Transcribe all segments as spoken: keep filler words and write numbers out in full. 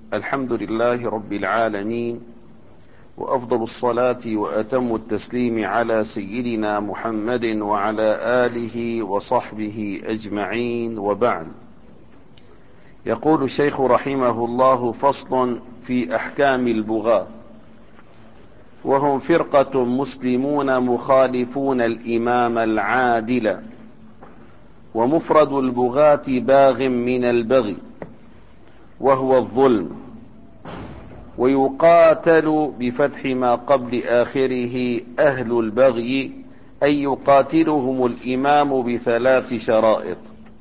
الحمد لله رب العالمين، وأفضل الصلاة وأتم التسليم على سيدنا محمد وعلى آله وصحبه أجمعين، وبعد. يقول الشيخ رحمه الله: فصل في أحكام البغاة، وهم فرقة مسلمون مخالفون الإمام العادل، ومفرد البغاة باغ من البغي وهو الظلم، ويقاتل بفتح ما قبل آخره أهل البغي، أي يقاتلهم الإمام بثلاث شرائط: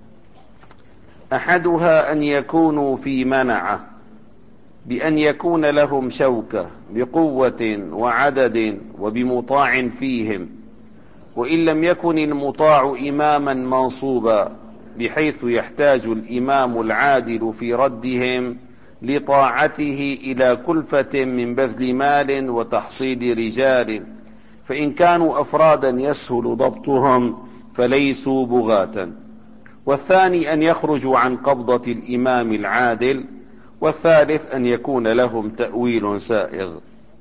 أحدها أن يكونوا في منعه، بأن يكون لهم شوكة بقوة وعدد وبمطاع فيهم، وإن لم يكن المطاع إماما منصوبا بحيث يحتاج الإمام العادل في ردهم لطاعته إلى كلفة من بذل مال وتحصيل رجال، فإن كانوا أفرادا يسهل ضبطهم فليسوا بغاة. والثاني أن يخرجوا عن قبضة الإمام العادل. والثالث أن يكون لهم تأويل سائغ.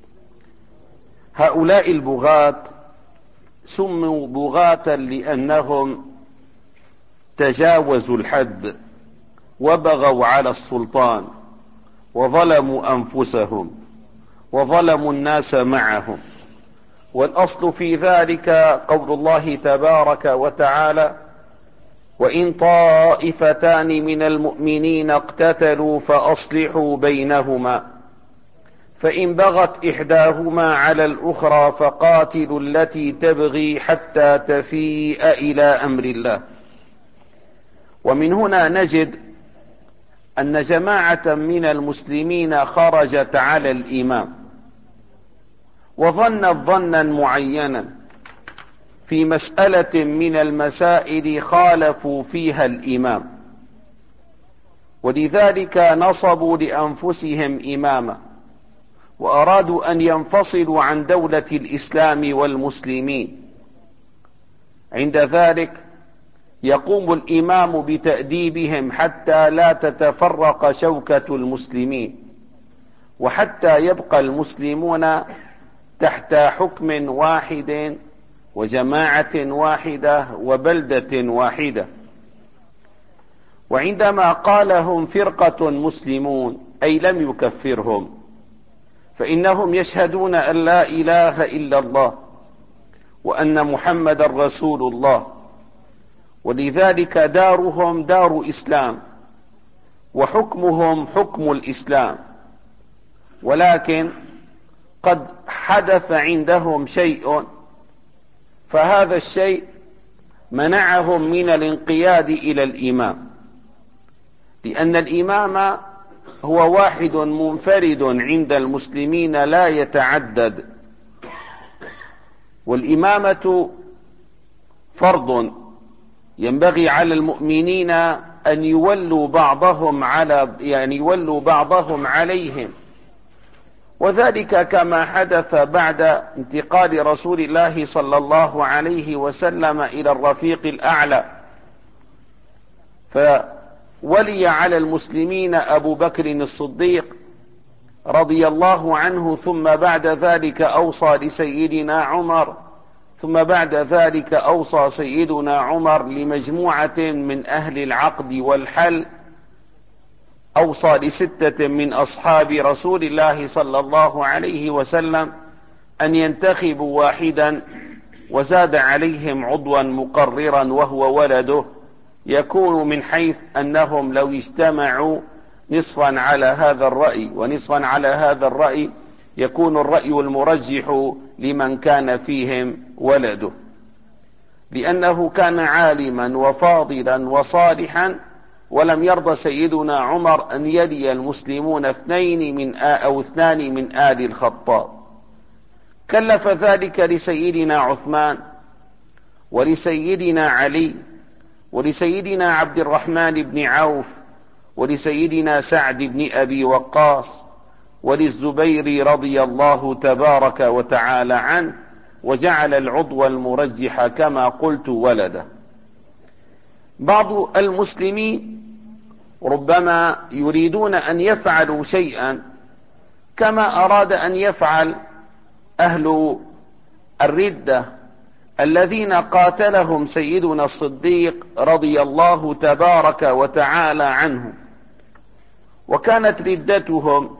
هؤلاء البغاة سموا بغاة لأنهم تجاوزوا الحد وبغوا على السلطان وظلموا أنفسهم وظلموا الناس معهم. والأصل في ذلك قول الله تبارك وتعالى: وإن طائفتان من المؤمنين اقتتلوا فأصلحوا بينهما، فإن بغت إحداهما على الأخرى فقاتلوا التي تبغي حتى تفيء إلى أمر الله. ومن هنا نجد أن جماعة من المسلمين خرجت على الإمام وظنت ظنا معينا في مسألة من المسائل خالفوا فيها الإمام، ولذلك نصبوا لأنفسهم إماما وأرادوا أن ينفصلوا عن دولة الإسلام والمسلمين. عند ذلك يقوم الإمام بتأديبهم حتى لا تتفرق شوكة المسلمين، وحتى يبقى المسلمون تحت حكم واحد وجماعة واحدة وبلدة واحدة. وعندما قال هم فرقة مسلمون أي لم يكفرهم، فإنهم يشهدون أن لا إله إلا الله وأن محمد رسول الله، ولذلك دارهم دار إسلام وحكمهم حكم الإسلام. ولكن قد حدث عندهم شيء، فهذا الشيء منعهم من الانقياد إلى الإمام، لأن الإمام هو واحد منفرد عند المسلمين لا يتعدد، والإمامة فرض ينبغي على المؤمنين أن يولوا بعضهم على يعني يولوا بعضهم عليهم، وذلك كما حدث بعد انتقال رسول الله صلى الله عليه وسلم إلى الرفيق الأعلى، فولي على المسلمين أبو بكر الصديق رضي الله عنه، ثم بعد ذلك أوصى لسيدنا عمر، ثم بعد ذلك أوصى سيدنا عمر لمجموعة من أهل العقد والحل، أوصى لستة من أصحاب رسول الله صلى الله عليه وسلم أن ينتخبوا واحدا، وزاد عليهم عضوا مقررا وهو ولده، يكون من حيث أنهم لو اجتمعوا نصفا على هذا الرأي ونصفا على هذا الرأي يكون الرأي المرجح لمن كان فيهم ولده، لأنه كان عالما وفاضلا وصالحا، ولم يرضى سيدنا عمر أن يلي المسلمون اثنين من أو اثنان من آل الخطاب. كلف ذلك لسيدنا عثمان ولسيدنا علي ولسيدنا عبد الرحمن بن عوف ولسيدنا سعد بن أبي وقاص وللزبير رضي الله تبارك وتعالى عنه، وجعل العضو المرجح كما قلت ولده. بعض المسلمين ربما يريدون أن يفعلوا شيئا كما أراد أن يفعل أهل الردة الذين قاتلهم سيدنا الصديق رضي الله تبارك وتعالى عنه، وكانت ردتهم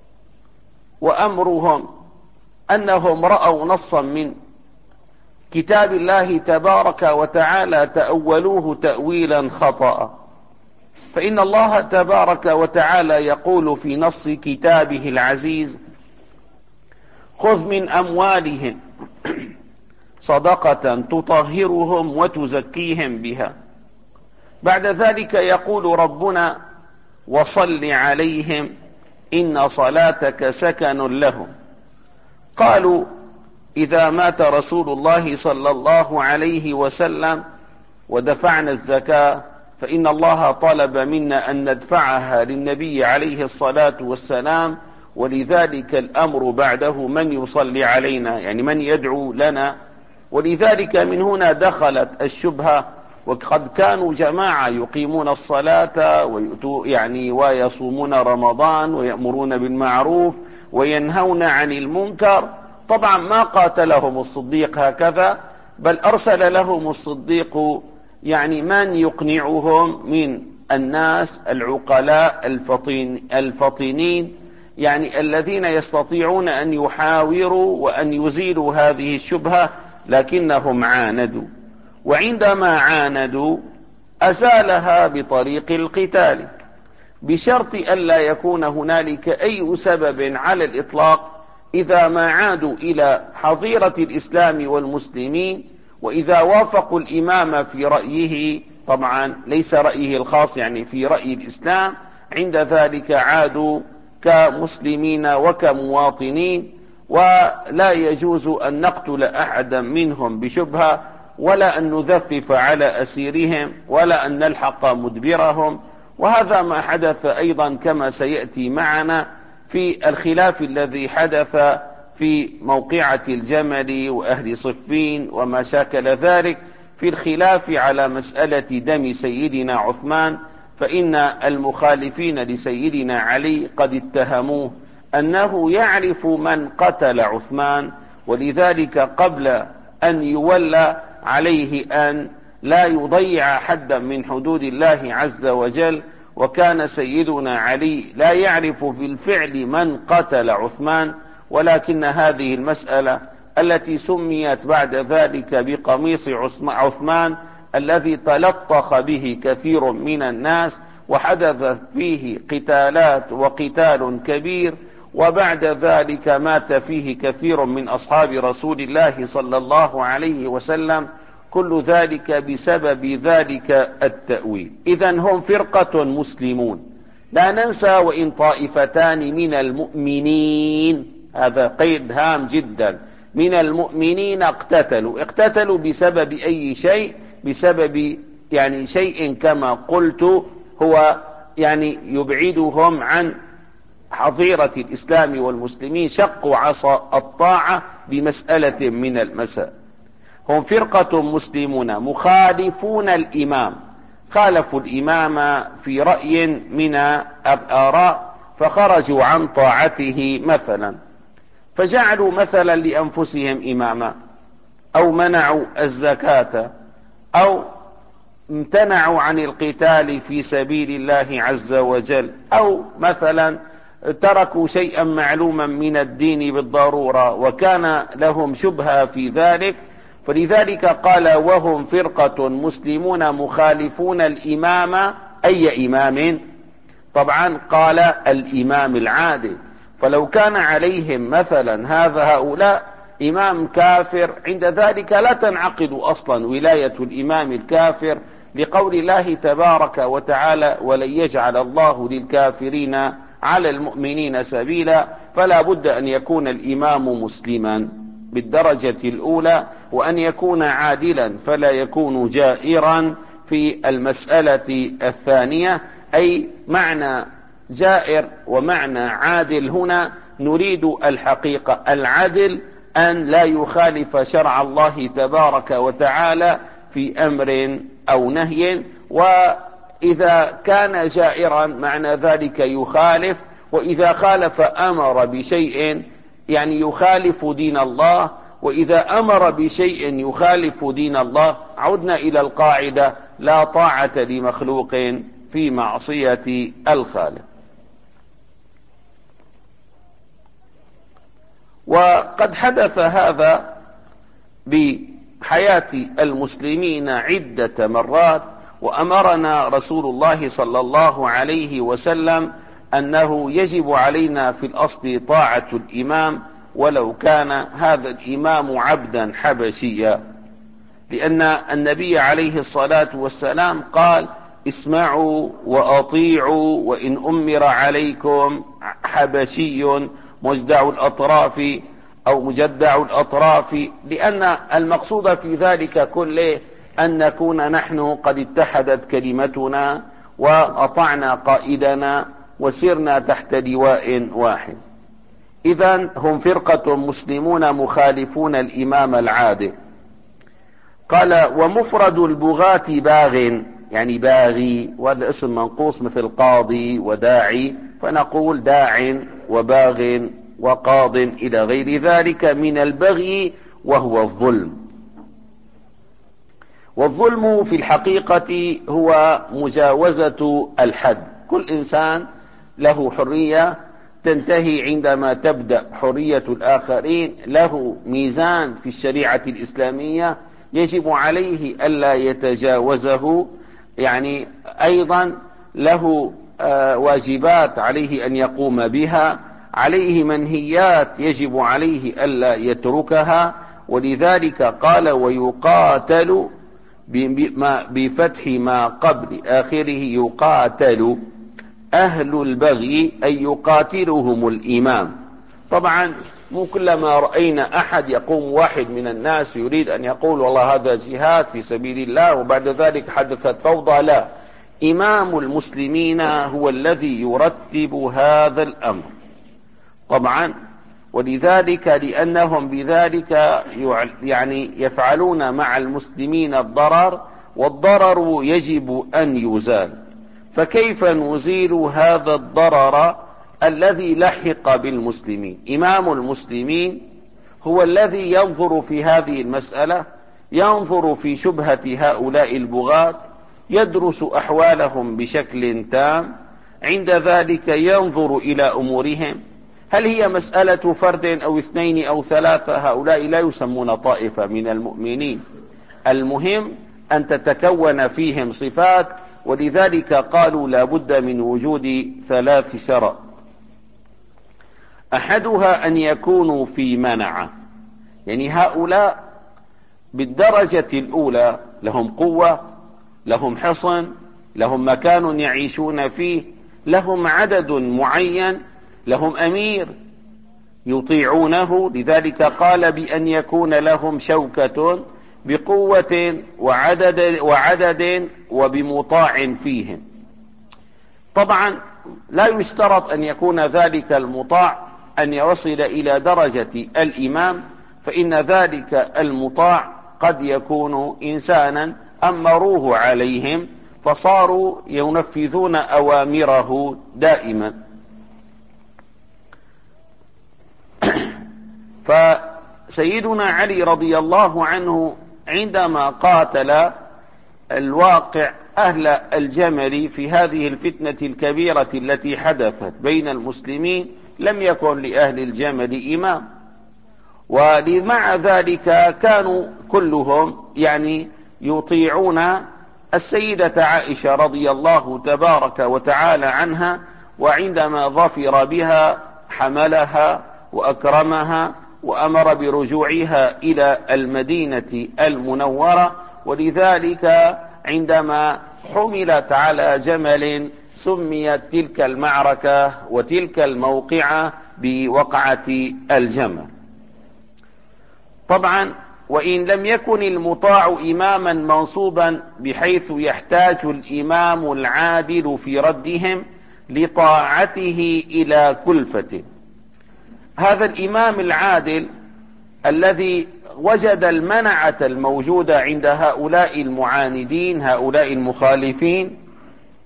وأمرهم أنهم رأوا نصا من كتاب الله تبارك وتعالى تأولوه تأويلا خطأ. فإن الله تبارك وتعالى يقول في نص كتابه العزيز: خذ من أموالهم صدقة تطهرهم وتزكيهم بها. بعد ذلك يقول ربنا: وصل عليهم إن صلاتك سكن لهم. قالوا: إذا مات رسول الله صلى الله عليه وسلم ودفعنا الزكاة فإن الله طلب منا أن ندفعها للنبي عليه الصلاة والسلام، ولذلك الأمر بعده من يصلي علينا، يعني من يدعو لنا. ولذلك من هنا دخلت الشبهة، وقد كانوا جماعة يقيمون الصلاة ويؤتوا يعني ويصومون رمضان ويأمرون بالمعروف وينهون عن المنكر. طبعا ما قاتلهم الصديق هكذا، بل أرسل لهم الصديق يعني من يقنعهم من الناس العقلاء الفطين الفطينين، يعني الذين يستطيعون أن يحاوروا وأن يزيلوا هذه الشبهة، لكنهم عاندوا. وعندما عاندوا أزالها بطريق القتال، بشرط ألا يكون هنالك أي سبب على الإطلاق إذا ما عادوا إلى حظيرة الإسلام والمسلمين، وإذا وافقوا الإمام في رأيه، طبعا ليس رأيه الخاص، يعني في رأي الإسلام، عند ذلك عادوا كمسلمين وكمواطنين، ولا يجوز أن نقتل أحدا منهم بشبهة، ولا أن نذفف على أسيرهم، ولا أن نلحق مدبرهم. وهذا ما حدث أيضا كما سيأتي معنا في الخلاف الذي حدث في موقعة الجمل وأهل صفين وما شاكل ذلك، في الخلاف على مسألة دم سيدنا عثمان. فإن المخالفين لسيدنا علي قد اتهموه أنه يعرف من قتل عثمان، ولذلك قبل أن يولى عليه أن لا يضيع حدا من حدود الله عز وجل. وكان سيدنا علي لا يعرف في الفعل من قتل عثمان، ولكن هذه المسألة التي سميت بعد ذلك بقميص عثمان الذي تلطخ به كثير من الناس وحدثت فيه قتالات وقتال كبير، وبعد ذلك مات فيه كثير من أصحاب رسول الله صلى الله عليه وسلم، كل ذلك بسبب ذلك التأويل. إذن هم فرقة مسلمون، لا ننسى، وإن طائفتان من المؤمنين، هذا قيد هام جدا، من المؤمنين اقتتلوا. اقتتلوا بسبب أي شيء؟ بسبب يعني شيء كما قلت هو يعني يبعدهم عن حظيرة الإسلام والمسلمين، شقوا عصا الطاعة بمسألة من المسائل. هم فرقة مسلمون مخالفون الإمام، خالفوا الإمام في رأي من الآراء فخرجوا عن طاعته مثلا، فجعلوا مثلا لأنفسهم إماما، أو منعوا الزكاة، أو امتنعوا عن القتال في سبيل الله عز وجل، أو مثلا تركوا شيئا معلوما من الدين بالضرورة وكان لهم شبهة في ذلك. فلذلك قال: وهم فرقة مسلمون مخالفون الإمام. أي إمام؟ طبعا قال الإمام العادل. فلو كان عليهم مثلا هذا هؤلاء إمام كافر، عند ذلك لا تنعقد أصلا ولاية الإمام الكافر، لقول الله تبارك وتعالى: ولن يجعل الله للكافرين على المؤمنين سبيلا. فلا بد أن يكون الإمام مسلما بالدرجة الأولى، وأن يكون عادلا، فلا يكون جائرا في المسألة الثانية. أي معنى جائر ومعنى عادل هنا نريد الحقيقة. العدل أن لا يخالف شرع الله تبارك وتعالى في أمر أو نهي، إذا كان جائرا معنى ذلك يخالف، وإذا خالف أمر بشيء يعني يخالف دين الله، وإذا أمر بشيء يخالف دين الله عدنا إلى القاعدة: لا طاعة لمخلوق في معصية الخالق. وقد حدث هذا بحياة المسلمين عدة مرات، وأمرنا رسول الله صلى الله عليه وسلم أنه يجب علينا في الأصل طاعة الإمام ولو كان هذا الإمام عبدا حبشيا، لأن النبي عليه الصلاة والسلام قال: اسمعوا وأطيعوا وإن أمر عليكم حبشي مجدع الأطراف أو مجدع الأطراف، لأن المقصود في ذلك كله أن نكون نحن قد اتحدت كلمتنا وأطعنا قائدنا وسرنا تحت لواء واحد. إذن هم فرقة مسلمون مخالفون الإمام العادل. قال: ومفرد البغاة باغ، يعني باغي، وهذا اسم منقوص مثل قاضي وداعي، فنقول داع وباغ وقاض إلى غير ذلك من البغي، وهو الظلم. والظلم في الحقيقة هو مجاوزة الحد. كل إنسان له حرية تنتهي عندما تبدأ حرية الآخرين. له ميزان في الشريعة الإسلامية يجب عليه ألا يتجاوزه، يعني أيضا له آه واجبات عليه أن يقوم بها، عليه منهيات يجب عليه ألا يتركها. ولذلك قال: ويقاتل بفتح ما قبل آخره، يقاتل أهل البغي أي يقاتلهم الإمام. طبعا مو كلما رأينا أحد يقوم واحد من الناس يريد أن يقول والله هذا جهاد في سبيل الله وبعد ذلك حدثت فوضى. لا، إمام المسلمين هو الذي يرتب هذا الأمر طبعا. ولذلك لأنهم بذلك يعني يفعلون مع المسلمين الضرر، والضرر يجب أن يزال. فكيف نزيل هذا الضرر الذي لحق بالمسلمين؟ إمام المسلمين هو الذي ينظر في هذه المسألة، ينظر في شبهة هؤلاء البغاة، يدرس أحوالهم بشكل تام، عند ذلك ينظر إلى أمورهم. هل هي مسألة فرد أو اثنين أو ثلاثة؟ هؤلاء لا يسمون طائفة من المؤمنين. المهم أن تتكون فيهم صفات، ولذلك قالوا لا بد من وجود ثلاث شرط: أحدها أن يكونوا في منعة، يعني هؤلاء بالدرجة الأولى لهم قوة، لهم حصن، لهم مكان يعيشون فيه، لهم عدد معين، لهم أمير يطيعونه. لذلك قال بأن يكون لهم شوكة بقوة وعدد, وعدد وبمطاع فيهم. طبعا لا يشترط أن يكون ذلك المطاع أن يصل إلى درجة الإمام، فإن ذلك المطاع قد يكون إنسانا أمروه عليهم فصاروا ينفذون أوامره دائما. فسيدنا علي رضي الله عنه عندما قاتل الواقع أهل الجمل في هذه الفتنة الكبيرة التي حدثت بين المسلمين لم يكن لأهل الجمل إمام، ومع ذلك كانوا كلهم يعني يطيعون السيدة عائشة رضي الله تبارك وتعالى عنها، وعندما ظفر بها حملها وأكرمها وأمر برجوعها إلى المدينة المنورة. ولذلك عندما حملت على جمل سميت تلك المعركة وتلك الموقعة بوقعة الجمل. طبعا وإن لم يكن المطاع إماما منصوبا بحيث يحتاج الإمام العادل في ردهم لطاعته إلى كلفة، هذا الإمام العادل الذي وجد المنعة الموجودة عند هؤلاء المعاندين هؤلاء المخالفين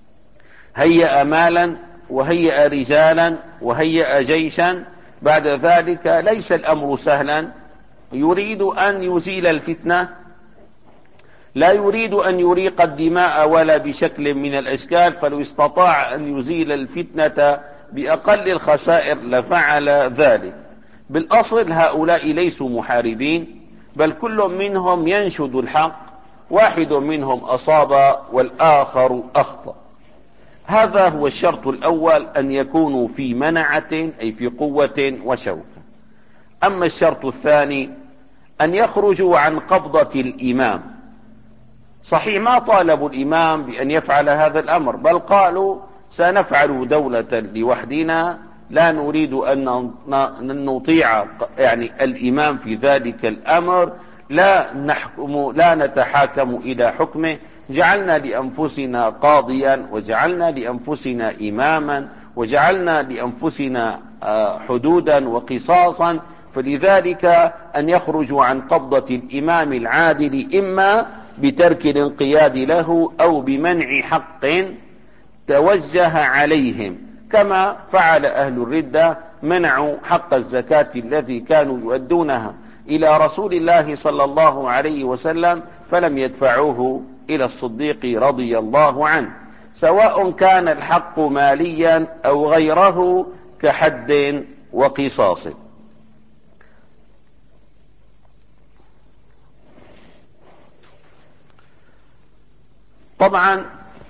هيأ مالا وهيأ رجالا وهيأ جيشا. بعد ذلك ليس الأمر سهلا، يريد أن يزيل الفتنة، لا يريد أن يريق الدماء ولا بشكل من الأشكال، فلو استطاع أن يزيل الفتنة بأقل الخسائر لفعل ذلك. بالأصل هؤلاء ليسوا محاربين، بل كل منهم ينشد الحق، واحد منهم أصاب والآخر أخطأ. هذا هو الشرط الأول، أن يكونوا في منعة أي في قوة وشوكة. أما الشرط الثاني أن يخرجوا عن قبضة الإمام. صحيح ما طالبوا الإمام بأن يفعل هذا الأمر، بل قالوا سنفعل دولة لوحدنا، لا نريد أن نطيع يعني الإمام في ذلك الأمر، لا نحكم لا نتحاكم إلى حكمه، جعلنا لأنفسنا قاضيا وجعلنا لأنفسنا إماما وجعلنا لأنفسنا حدودا وقصاصا. فلذلك أن يخرجوا عن قبضة الإمام العادل إما بترك الانقياد له أو بمنع حق توجه عليهم، كما فعل أهل الردة، منعوا حق الزكاة الذي كانوا يؤدونها إلى رسول الله صلى الله عليه وسلم، فلم يدفعوه إلى الصديق رضي الله عنه، سواء كان الحق ماليا أو غيره كحد وقصاص. طبعا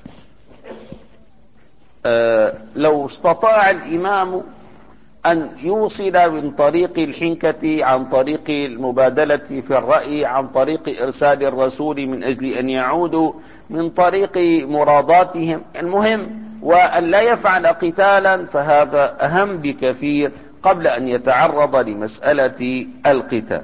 آه لو استطاع الإمام أن يوصل من طريق الحنكة، عن طريق المبادلة في الرأي، عن طريق إرسال الرسول من أجل أن يعودوا، من طريق مراداتهم، المهم وأن لا يفعل قتالا، فهذا أهم بكثير قبل أن يتعرض لمسألة القتال.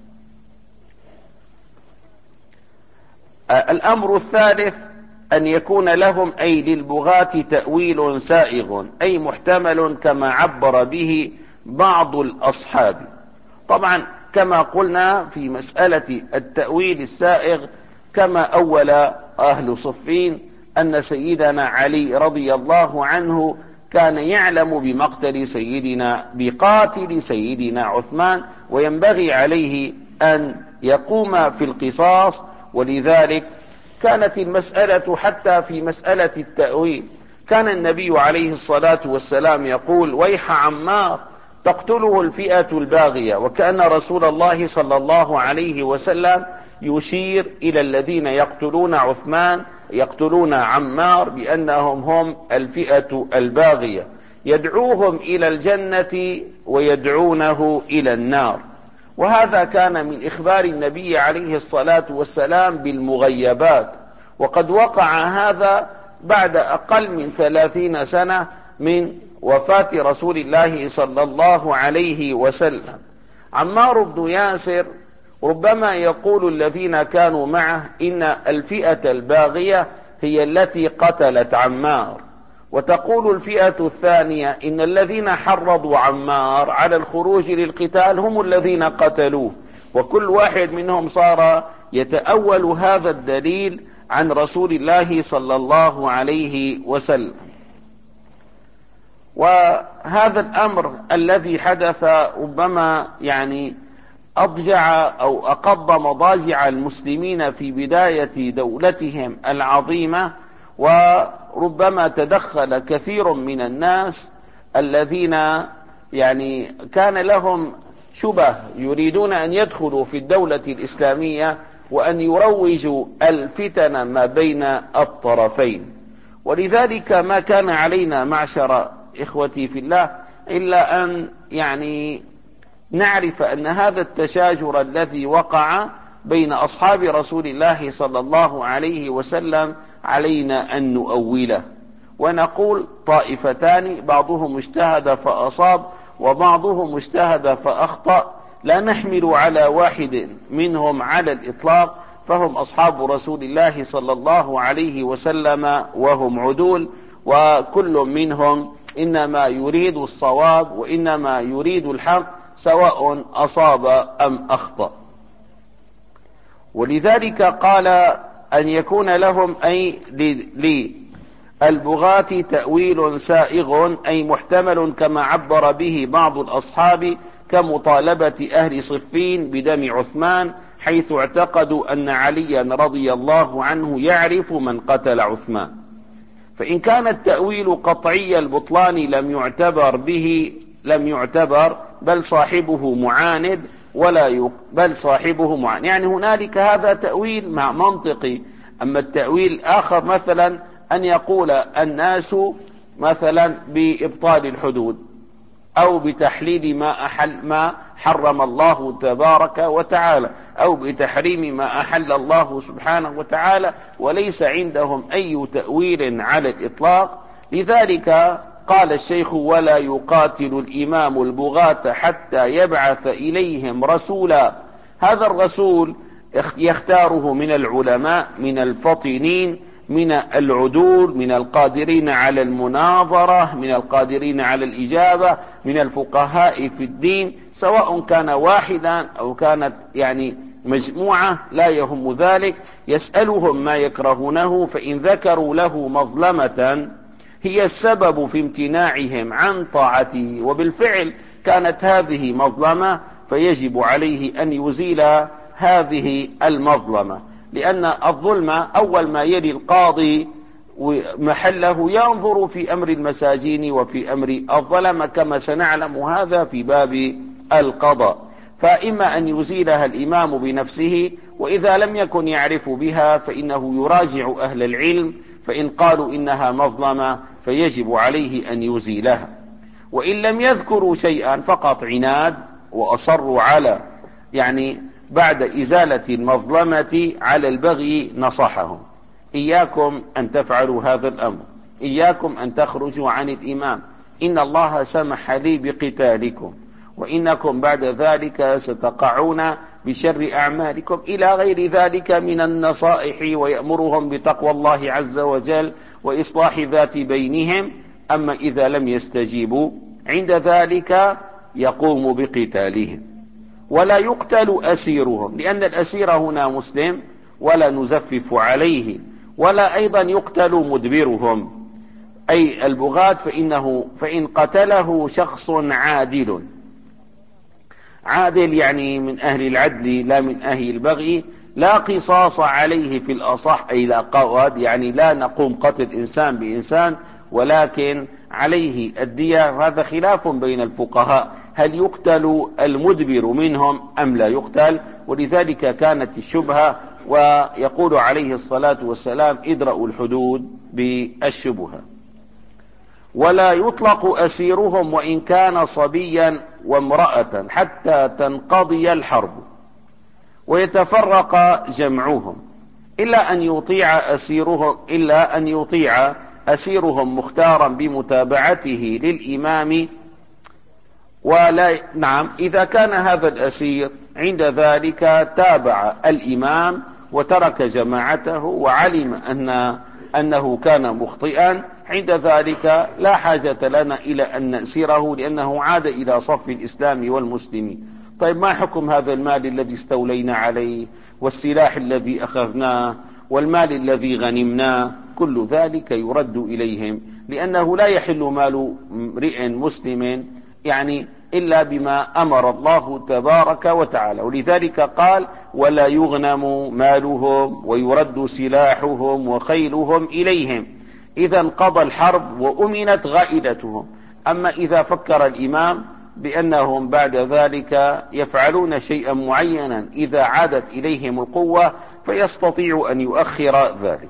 آه الأمر الثالث أن يكون لهم أي للبغاة تأويل سائغ أي محتمل، كما عبر به بعض الأصحاب. طبعا كما قلنا في مسألة التأويل السائغ، كما أول أهل صفين أن سيدنا علي رضي الله عنه كان يعلم بمقتل سيدنا بقاتل سيدنا عثمان، وينبغي عليه أن يقوم في القصاص، ولذلك كانت المسألة حتى في مسألة التأويل كان النبي عليه الصلاة والسلام يقول: ويح عمار تقتله الفئة الباغية، وكأن رسول الله صلى الله عليه وسلم يشير إلى الذين يقتلون عثمان يقتلون عمار بأنهم هم الفئة الباغية، يدعوهم إلى الجنة ويدعونه إلى النار. وهذا كان من إخبار النبي عليه الصلاة والسلام بالمغيبات، وقد وقع هذا بعد أقل من ثلاثين سنة من وفاة رسول الله صلى الله عليه وسلم. عمار بن ياسر ربما يقول الذين كانوا معه إن الفئة الباغية هي التي قتلت عمار، وتقول الفئة الثانية إن الذين حرضوا عمار على الخروج للقتال هم الذين قتلوه، وكل واحد منهم صار يتأول هذا الدليل عن رسول الله صلى الله عليه وسلم. وهذا الأمر الذي حدث ربما يعني أضجع أو أقض مضاجع المسلمين في بداية دولتهم العظيمة، وربما تدخل كثير من الناس الذين يعني كان لهم شبه يريدون أن يدخلوا في الدولة الإسلامية وأن يروجوا الفتن ما بين الطرفين. ولذلك ما كان علينا معشر إخوتي في الله إلا أن يعني نعرف أن هذا التشاجر الذي وقع بين أصحاب رسول الله صلى الله عليه وسلم علينا أن نؤوله، ونقول طائفتان بعضهم اجتهد فأصاب وبعضهم اجتهد فأخطأ، لا نحمل على واحد منهم على الإطلاق، فهم أصحاب رسول الله صلى الله عليه وسلم وهم عدول، وكل منهم إنما يريد الصواب وإنما يريد الحق سواء أصاب أم أخطأ. ولذلك قال أن يكون لهم أي البغاة تأويل سائغ أي محتمل كما عبر به بعض الأصحاب كمطالبة أهل صفين بدم عثمان، حيث اعتقدوا أن عليا رضي الله عنه يعرف من قتل عثمان. فإن كان التأويل قطعي البطلان لم يعتبر به لم يعتبر بل صاحبه معاند ولا يق... بل صاحبه معاند، يعني هنالك هذا تأويل مع منطقي. أما التأويل آخر مثلا أن يقول الناس مثلا بإبطال الحدود أو بتحليل ما أحل ما حرم الله تبارك وتعالى أو بتحريم ما أحل الله سبحانه وتعالى، وليس عندهم أي تأويل على الإطلاق. لذلك قال الشيخ: ولا يقاتل الإمام البغاة حتى يبعث إليهم رسولا. هذا الرسول يختاره من العلماء، من الفطنين، من العدول، من القادرين على المناظرة، من القادرين على الإجابة، من الفقهاء في الدين، سواء كان واحدا أو كانت يعني مجموعة لا يهم ذلك. يسألهم ما يكرهونه، فإن ذكروا له مظلمة هي السبب في امتناعهم عن طاعته، وبالفعل كانت هذه مظلمة، فيجب عليه أن يزيل هذه المظلمة، لأن الظلم أول ما يلي القاضي محله ينظر في أمر المساجين وفي أمر الظلم، كما سنعلم هذا في باب القضاء. فإما أن يزيلها الإمام بنفسه، وإذا لم يكن يعرف بها فإنه يراجع أهل العلم، فإن قالوا إنها مظلمة فيجب عليه أن يزيلها. وإن لم يذكروا شيئا فقط عناد وأصروا على يعني بعد إزالة المظلمة على البغي، نصحهم: إياكم أن تفعلوا هذا الأمر، إياكم أن تخرجوا عن الإمام، إن الله سمح لي بقتالكم، وإنكم بعد ذلك ستقعون بشر أعمالكم، إلى غير ذلك من النصائح، ويأمرهم بتقوى الله عز وجل وإصلاح ذات بينهم. أما إذا لم يستجيبوا عند ذلك يقوم بقتالهم. ولا يقتل أسيرهم، لأن الأسير هنا مسلم ولا نزفف عليه، ولا أيضا يقتل مدبرهم أي البغاة، فإنه فإن قتله شخص عادل، عادل يعني من أهل العدل لا من أهل البغي، لا قصاص عليه في الأصح، أي لا قواد، يعني لا نقوم قتل إنسان بإنسان، ولكن عليه الدية. هذا خلاف بين الفقهاء، هل يقتل المدبر منهم أم لا يقتل؟ ولذلك كانت الشبهة، ويقول عليه الصلاة والسلام: ادرأوا الحدود بالشبهة. ولا يطلق أسيرهم وإن كان صبيا وامرأة حتى تنقضي الحرب ويتفرق جمعهم، إلا أن يطيع أسيرهم إلا أن يطيع أسيرهم مختارا بمتابعته للإمام. ولا نعم إذا كان هذا الأسير عند ذلك تابع الإمام وترك جماعته وعلم أن أنه كان مخطئا، عند ذلك لا حاجة لنا إلى أن نأسره، لأنه عاد إلى صف الإسلام والمسلمين. طيب، ما حكم هذا المال الذي استولينا عليه، والسلاح الذي أخذناه، والمال الذي غنمناه؟ كل ذلك يرد إليهم، لأنه لا يحل مال امرئ مسلم يعني إلا بما أمر الله تبارك وتعالى. ولذلك قال: ولا يغنم مالهم ويرد سلاحهم وخيلهم إليهم إذا انقضى الحرب وأمنت غائلتهم. أما إذا فكر الإمام بأنهم بعد ذلك يفعلون شيئا معينا إذا عادت إليهم القوة، فيستطيع أن يؤخر ذلك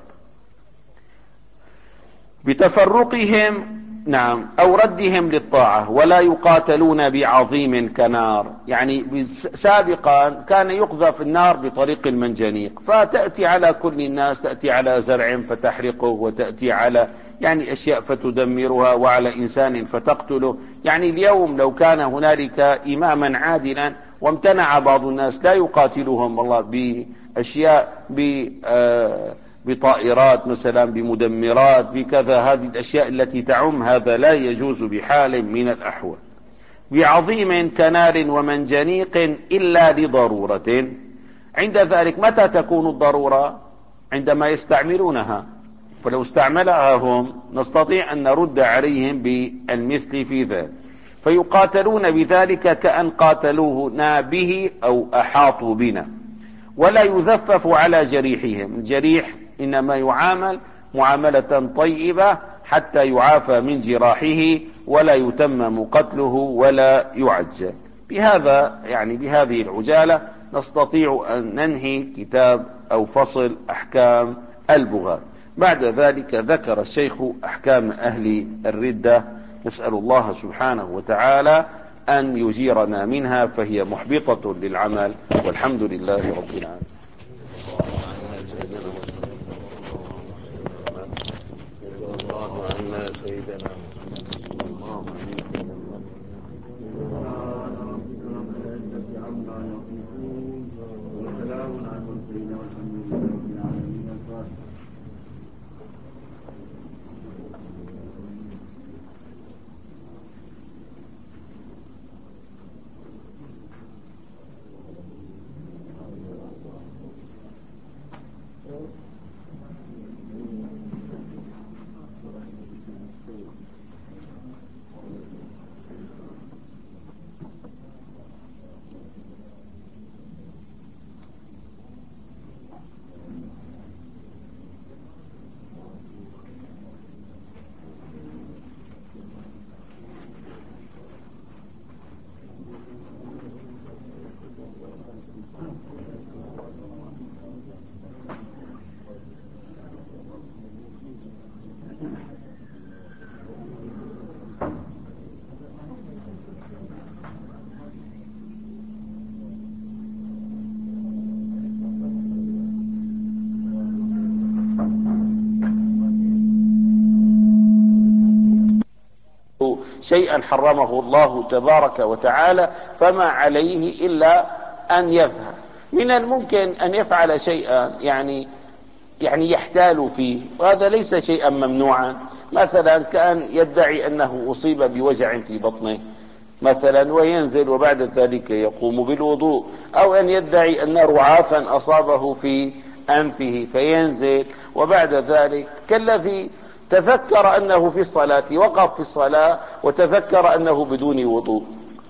بتفرقهم نعم أو ردهم للطاعة. ولا يقاتلون بعظيم كنار، يعني سابقا كان يقذف النار بطريق المنجنيق، فتأتي على كل الناس، تأتي على زرع فتحرقه، وتأتي على يعني أشياء فتدمرها، وعلى إنسان فتقتله. يعني اليوم لو كان هنالك إماما عادلا وامتنع بعض الناس، لا يقاتلهم والله بأشياء ب آه بطائرات مثلا، بمدمرات، بكذا، هذه الأشياء التي تعم، هذا لا يجوز بحال من الأحوال. بعظيم كنار ومنجنيق إلا لضرورة. عند ذلك متى تكون الضرورة؟ عندما يستعملونها، فلو استعملها هم نستطيع أن نرد عليهم بالمثل في ذلك، فيقاتلون بذلك كأن قاتلونا به أو أحاطوا بنا، ولا يذفف على جريحهم. الجريح إنما يعامل معاملة طيبة حتى يعافى من جراحه، ولا يتمم قتله ولا يعجل. بهذا يعني بهذه العجالة نستطيع أن ننهي كتاب أو فصل أحكام البغاة. بعد ذلك ذكر الشيخ أحكام أهل الردة، نسأل الله سبحانه وتعالى أن يجيرنا منها، فهي محبطة للعمل، والحمد لله رب العالمين. الله عنا سيدنا شيئا حرمه الله تبارك وتعالى فما عليه إلا أن يفهم. من الممكن أن يفعل شيئا يعني يعني يحتال فيه، وهذا ليس شيئا ممنوعا. مثلا كان يدعي أنه أصيب بوجع في بطنه مثلا وينزل وبعد ذلك يقوم بالوضوء، أو أن يدعي أن رعافا أصابه في أنفه فينزل وبعد ذلك، كالذي تذكر أنه في الصلاة وقف في الصلاة وتذكر أنه بدون وضوء،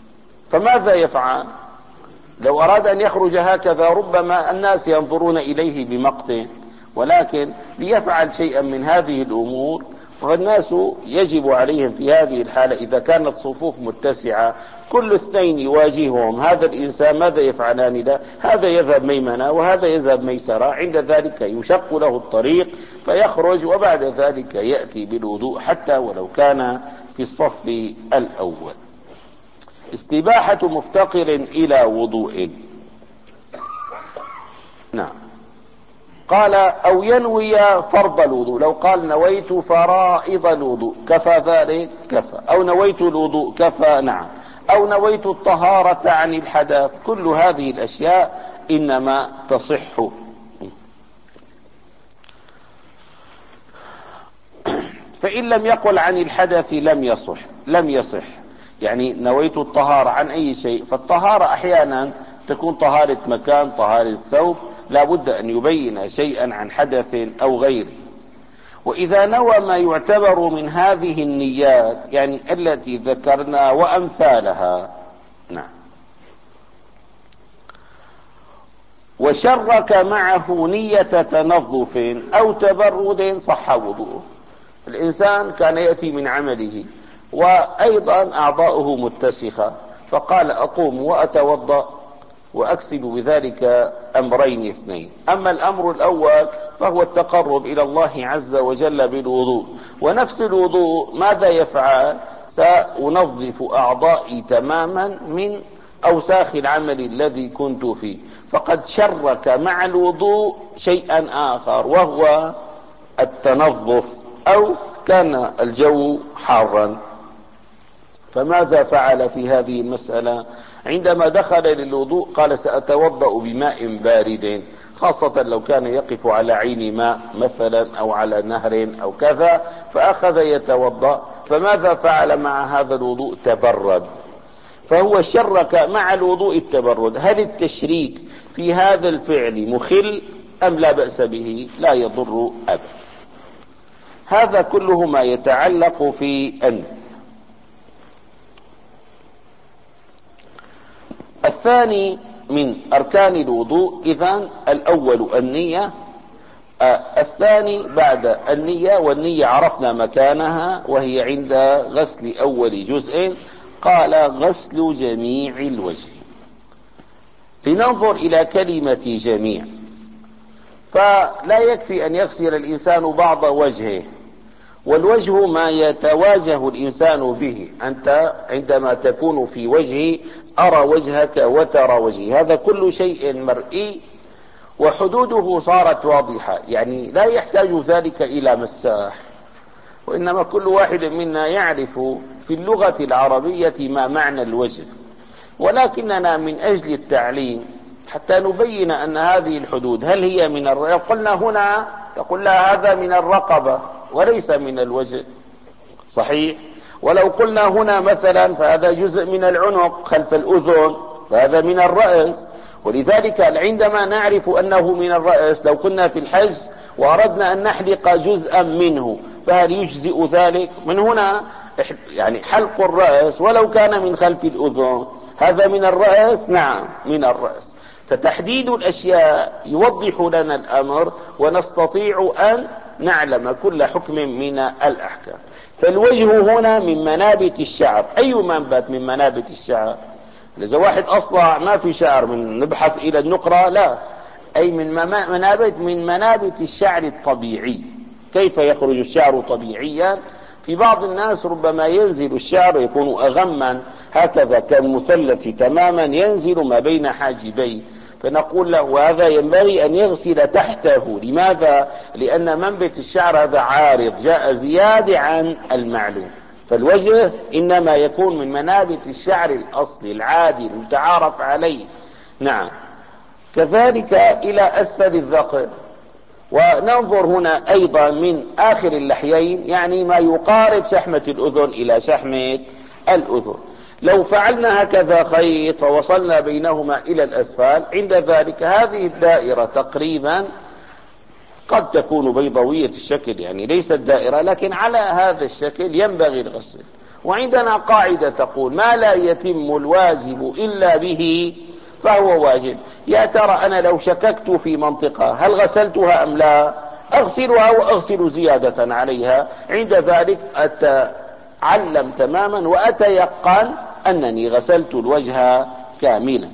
فماذا يفعل؟ لو أراد أن يخرج هكذا ربما الناس ينظرون إليه بمقت، ولكن ليفعل شيئا من هذه الأمور، والناس يجب عليهم في هذه الحالة إذا كانت صفوف متسعة كل اثنين يواجههم هذا الإنسان ماذا يفعلان له؟ هذا يذهب ميمنة وهذا يذهب ميسرة، عند ذلك يشق له الطريق فيخرج وبعد ذلك يأتي بالوضوء حتى ولو كان في الصف الأول. استباحة مفتقر إلى وضوء. نعم. قال أو ينوي فرض الوضوء، لو قال نويت فرائض الوضوء كفى ذلك؟ كفى. أو نويت الوضوء كفى؟ نعم. أو نويت الطهارة عن الحدث، كل هذه الأشياء إنما تصح. فإن لم يقل عن الحدث لم يصح لم يصح يعني نويت الطهارة عن أي شيء، فالطهارة أحيانا تكون طهارة مكان، طهارة ثوب، لا بد أن يبين شيئا عن حدث أو غيره. وإذا نوى ما يعتبر من هذه النيات يعني التي ذكرنا وأمثالها، نعم، وشرك معه نية تنظف أو تبرد صح وضوءه. الإنسان كان يأتي من عمله وأيضا أعضاؤه متسخة، فقال أقوم وأتوضأ وأكسب بذلك أمرين اثنين. أما الأمر الأول فهو التقرب إلى الله عز وجل بالوضوء، ونفس الوضوء ماذا يفعل؟ سأنظف أعضائي تماما من أوساخ العمل الذي كنت فيه، فقد شرك مع الوضوء شيئا آخر وهو التنظف، أو كان الجو حارا. فماذا فعل في هذه المسألة؟ عندما دخل للوضوء قال سأتوضأ بماء بارد، خاصة لو كان يقف على عين ماء مثلا أو على نهر أو كذا، فأخذ يتوضأ. فماذا فعل مع هذا الوضوء؟ تبرد. فهو شرك مع الوضوء التبرد. هل التشريك في هذا الفعل مخل أم لا بأس به؟ لا يضر أبدا. هذا كله ما يتعلق في النية. الثاني من أركان الوضوء إذن الأول النية. آه الثاني بعد النية، والنية عرفنا مكانها وهي عند غسل أول جزء، قال غسل جميع الوجه. لننظر إلى كلمة جميع، فلا يكفي أن يغسل الإنسان بعض وجهه، والوجه ما يتواجه الإنسان به. أنت عندما تكون في وجهي أرى وجهك وترى وجهي، هذا كل شيء مرئي وحدوده صارت واضحة، يعني لا يحتاج ذلك إلى مساح، وإنما كل واحد منا يعرف في اللغة العربية ما معنى الوجه، ولكننا من أجل التعليم حتى نبين أن هذه الحدود هل هي من الر... قلنا هنا تقول لها هذا من الرقبة وليس من الوجه، صحيح؟ ولو قلنا هنا مثلا فهذا جزء من العنق خلف الأذن، فهذا من الرأس. ولذلك عندما نعرف أنه من الرأس، لو كنا في الحج وأردنا أن نحلق جزءا منه فهل يجزئ ذلك؟ من هنا يعني حلق الرأس ولو كان من خلف الأذن هذا من الرأس، نعم من الرأس. فتحديد الأشياء يوضح لنا الأمر ونستطيع أن نعلم كل حكم من الأحكام. فالوجه هنا من منابت الشعر. أي منبت من منابت الشعر؟ إذا واحد أصلع ما في شعر من نبحث إلى النقرة، لا، أي من منابت من منابت الشعر الطبيعي. كيف يخرج الشعر طبيعيا؟ في بعض الناس ربما ينزل الشعر يكون أغما هكذا كالمثلث تماما، ينزل ما بين حاجبيه، فنقول له هذا ينبغي أن يغسل تحته. لماذا؟ لأن منبت الشعر هذا عارض جاء زيادة عن المعلوم. فالوجه إنما يكون من منابت الشعر الأصلي العادي المتعارف عليه. نعم، كذلك إلى أسفل الذقن. وننظر هنا أيضا من آخر اللحيين، يعني ما يقارب شحمة الأذن إلى شحمة الأذن. لو فعلنا هكذا خيط فوصلنا بينهما إلى الأسفل، عند ذلك هذه الدائرة تقريبا قد تكون بيضاوية الشكل، يعني ليست دائرة، لكن على هذا الشكل ينبغي الغسل. وعندنا قاعدة تقول ما لا يتم الواجب إلا به فهو واجب. يا ترى أنا لو شككت في منطقة هل غسلتها أم لا؟ أغسلها وأغسل زيادة عليها، عند ذلك أتعلم تماما وأتيقن أنني غسلت الوجه كاملا.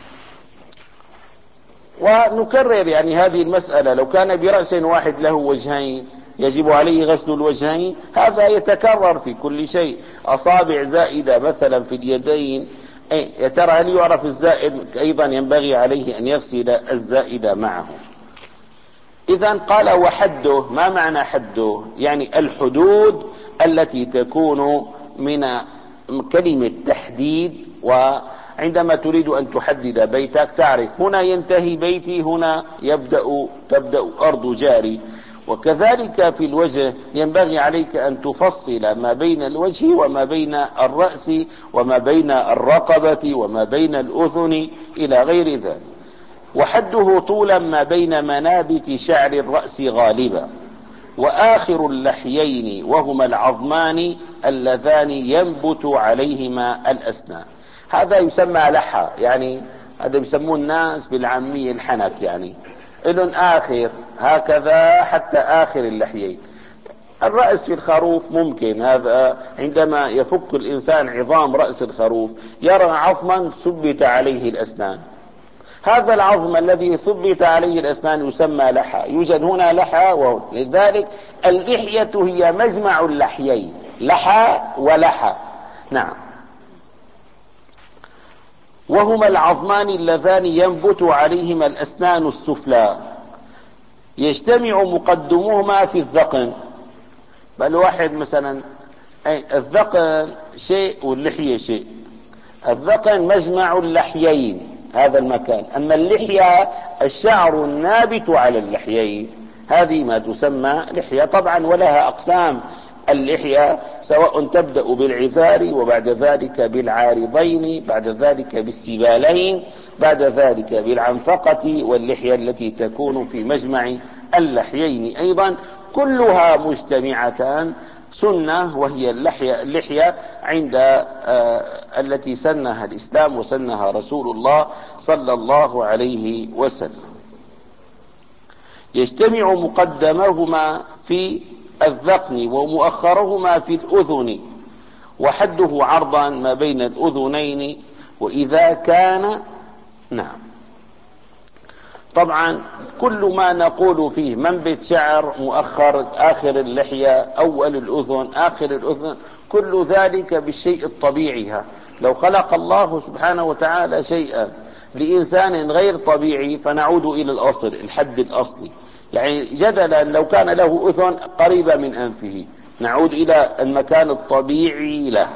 ونكرر يعني هذه المسألة، لو كان برأس واحد له وجهين يجب عليه غسل الوجهين، هذا يتكرر في كل شيء. أصابع زائدة مثلا في اليدين، يا ترى هل يعرف الزائد؟ أيضا ينبغي عليه أن يغسل الزائد معه. إذن قال وحده. ما معنى حده؟ يعني الحدود التي تكون من كلمة تحديد. وعندما تريد أن تحدد بيتك تعرف هنا ينتهي بيتي، هنا يبدأ تبدأ أرض جاري. وكذلك في الوجه ينبغي عليك أن تفصل ما بين الوجه وما بين الرأس وما بين الرقبة وما بين الأذن إلى غير ذلك. وحده طولا ما بين منابت شعر الرأس غالبا، وآخر اللحيين وهما العظمان اللذان ينبت عليهما الأسنان. هذا يسمى لحى، يعني هذا يسموه الناس بالعامية الحنك، يعني إلن آخر هكذا حتى آخر اللحيين. الرأس في الخروف ممكن هذا عندما يفك الإنسان عظام رأس الخروف يرى عظما ثبت عليه الأسنان، هذا العظم الذي ثبت عليه الأسنان يسمى لحى. يوجد هنا لحى، ولذلك اللحية هي مجمع اللحيين، لحى ولحى. نعم. وهما العظمان اللذان ينبت عليهما الأسنان السفلى، يجتمع مقدمهما في الذقن. بل واحد مثلا الذقن شيء واللحية شيء. الذقن مجمع اللحيين هذا المكان، أما اللحية الشعر النابت على اللحيين، هذه ما تسمى لحية. طبعا ولها أقسام اللحية، سواء تبدأ بالعذار وبعد ذلك بالعارضين، بعد ذلك بالسبالين، بعد ذلك بالعنفقة، واللحية التي تكون في مجمع اللحيين أيضا كلها مجتمعتان سنة، وهي اللحية, اللحية عند آه التي سنها الإسلام وسنها رسول الله صلى الله عليه وسلم. يجتمع مقدمهما في الذقن ومؤخرهما في الأذن، وحده عرضا ما بين الأذنين. وإذا كان نعم طبعا كل ما نقول فيه منبت شعر، مؤخر آخر اللحية، أول الأذن، آخر الأذن، كل ذلك بالشيء الطبيعي. لو خلق الله سبحانه وتعالى شيئا لإنسان غير طبيعي فنعود إلى الأصل، الحد الأصلي. يعني جدلا لو كان له أذن قريبة من أنفه نعود إلى المكان الطبيعي له.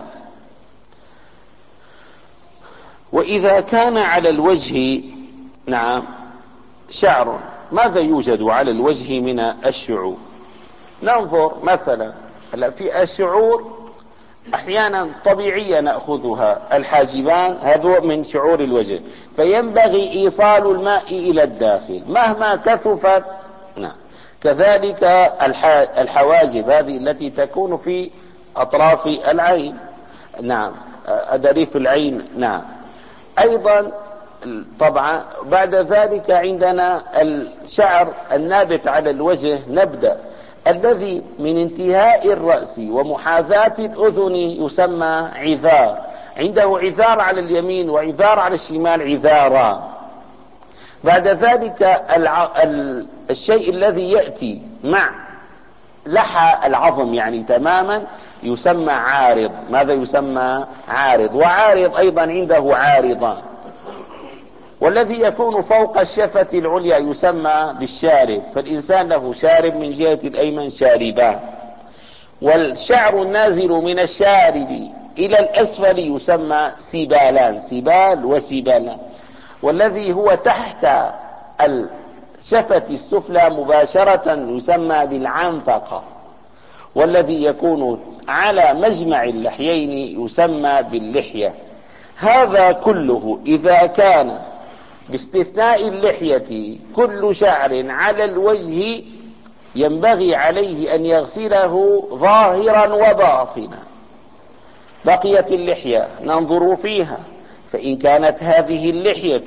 وإذا كان على الوجه نعم شعر، ماذا يوجد على الوجه من الشعور؟ ننظر مثلا هلا في الشعور أحيانا طبيعية نأخذها، الحاجبان هذا من شعور الوجه، فينبغي إيصال الماء إلى الداخل مهما كثفت. نعم كذلك الحواجب هذه التي تكون في أطراف العين، نعم أدريف العين، نعم أيضا. طبعا بعد ذلك عندنا الشعر النابت على الوجه، نبدأ الذي من انتهاء الرأس ومحاذاة الأذن يسمى عذار، عنده عذار على اليمين وعذار على الشمال، عذاران. بعد ذلك الع... ال... الشيء الذي يأتي مع لحى العظم يعني تماما يسمى عارض. ماذا يسمى؟ عارض. وعارض أيضا عنده عارضان. والذي يكون فوق الشفة العليا يسمى بالشارب، فالإنسان له شارب من جهة الأيمن شاربان. والشعر النازل من الشارب إلى الأسفل يسمى سبالان، سبال وسبالان. والذي هو تحت الشفة السفلى مباشرة يسمى بالعنفقة. والذي يكون على مجمع اللحيين يسمى باللحية. هذا كله إذا كان باستثناء اللحية كل شعر على الوجه ينبغي عليه أن يغسله ظاهرا وباطنا. بقيت اللحية ننظر فيها، فإن كانت هذه اللحية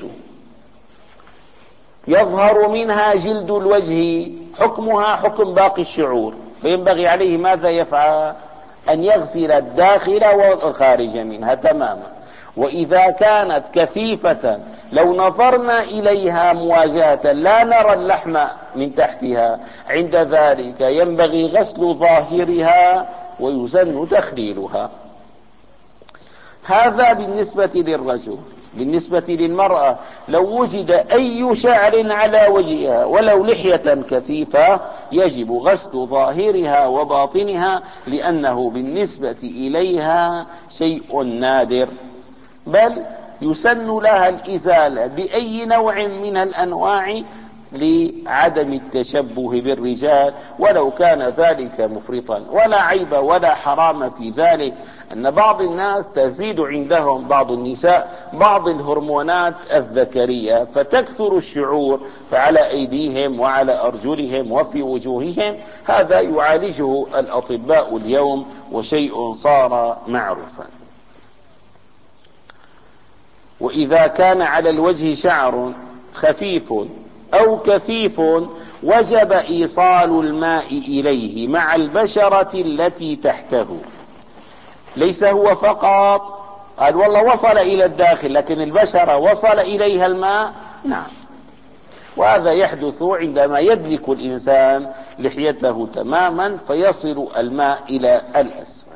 يظهر منها جلد الوجه حكمها حكم باقي الشعور، فينبغي عليه ماذا يفعل؟ أن يغسل الداخل والخارج منها تماما. وإذا كانت كثيفة لو نظرنا إليها مواجهة لا نرى اللحم من تحتها، عند ذلك ينبغي غسل ظاهرها ويسن تخليلها. هذا بالنسبة للرجل. بالنسبة للمرأة لو وجد أي شعر على وجهها ولو لحية كثيفة يجب غسل ظاهرها وباطنها، لأنه بالنسبة إليها شيء نادر، بل يسن لها الإزالة بأي نوع من الأنواع لعدم التشبه بالرجال ولو كان ذلك مفرطا. ولا عيب ولا حرام في ذلك أن بعض الناس تزيد عندهم بعض النساء بعض الهرمونات الذكرية فتكثر الشعور، فعلى أيديهم وعلى أرجلهم وفي وجوههم. هذا يعالجه الأطباء اليوم وشيء صار معروفا. وإذا كان على الوجه شعر خفيف أو كثيف وجب إيصال الماء إليه مع البشرة التي تحته. ليس هو فقط قال والله وصل إلى الداخل لكن البشرة وصل إليها الماء، نعم. وهذا يحدث عندما يدلك الإنسان لحيته تماما فيصل الماء إلى الأسفل.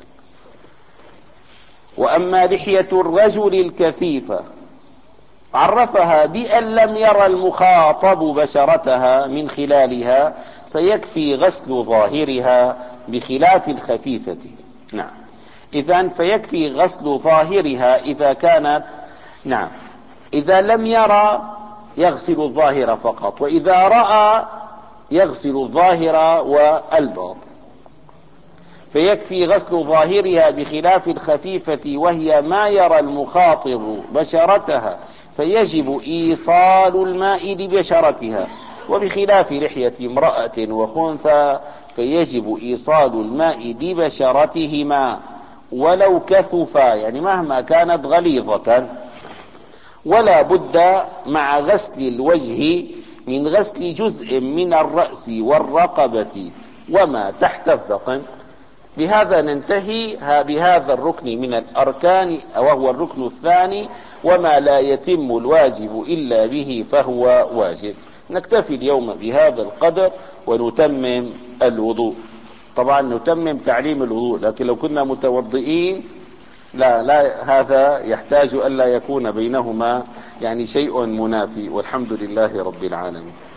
وأما لحية الرجل الكثيفة عرفها بأن لم يرى المخاطب بشرتها من خلالها فيكفي غسل ظاهرها بخلاف الخفيفة. نعم إذن فيكفي غسل ظاهرها إذا كانت، نعم إذا لم يرى يغسل الظاهر فقط، وإذا رأى يغسل الظاهر والباطن. فيكفي غسل ظاهرها بخلاف الخفيفة وهي ما يرى المخاطب بشرتها، فيجب إيصال الماء لبشرتها وبخلاف لحية امرأة وخنثى فيجب إيصال الماء ببشرتهما ولو كثفا، يعني مهما كانت غليظة. ولا بد مع غسل الوجه من غسل جزء من الرأس والرقبة وما تحت الذقن. بهذا ننتهي بهذا الركن من الأركان، وهو الركن الثاني، وما لا يتم الواجب إلا به فهو واجب. نكتفي اليوم بهذا القدر ونتمم الوضوء. طبعا نتمم تعليم الوضوء، لكن لو كنا متوضئين لا لا هذا يحتاج ألا يكون بينهما يعني شيء منافي. والحمد لله رب العالمين.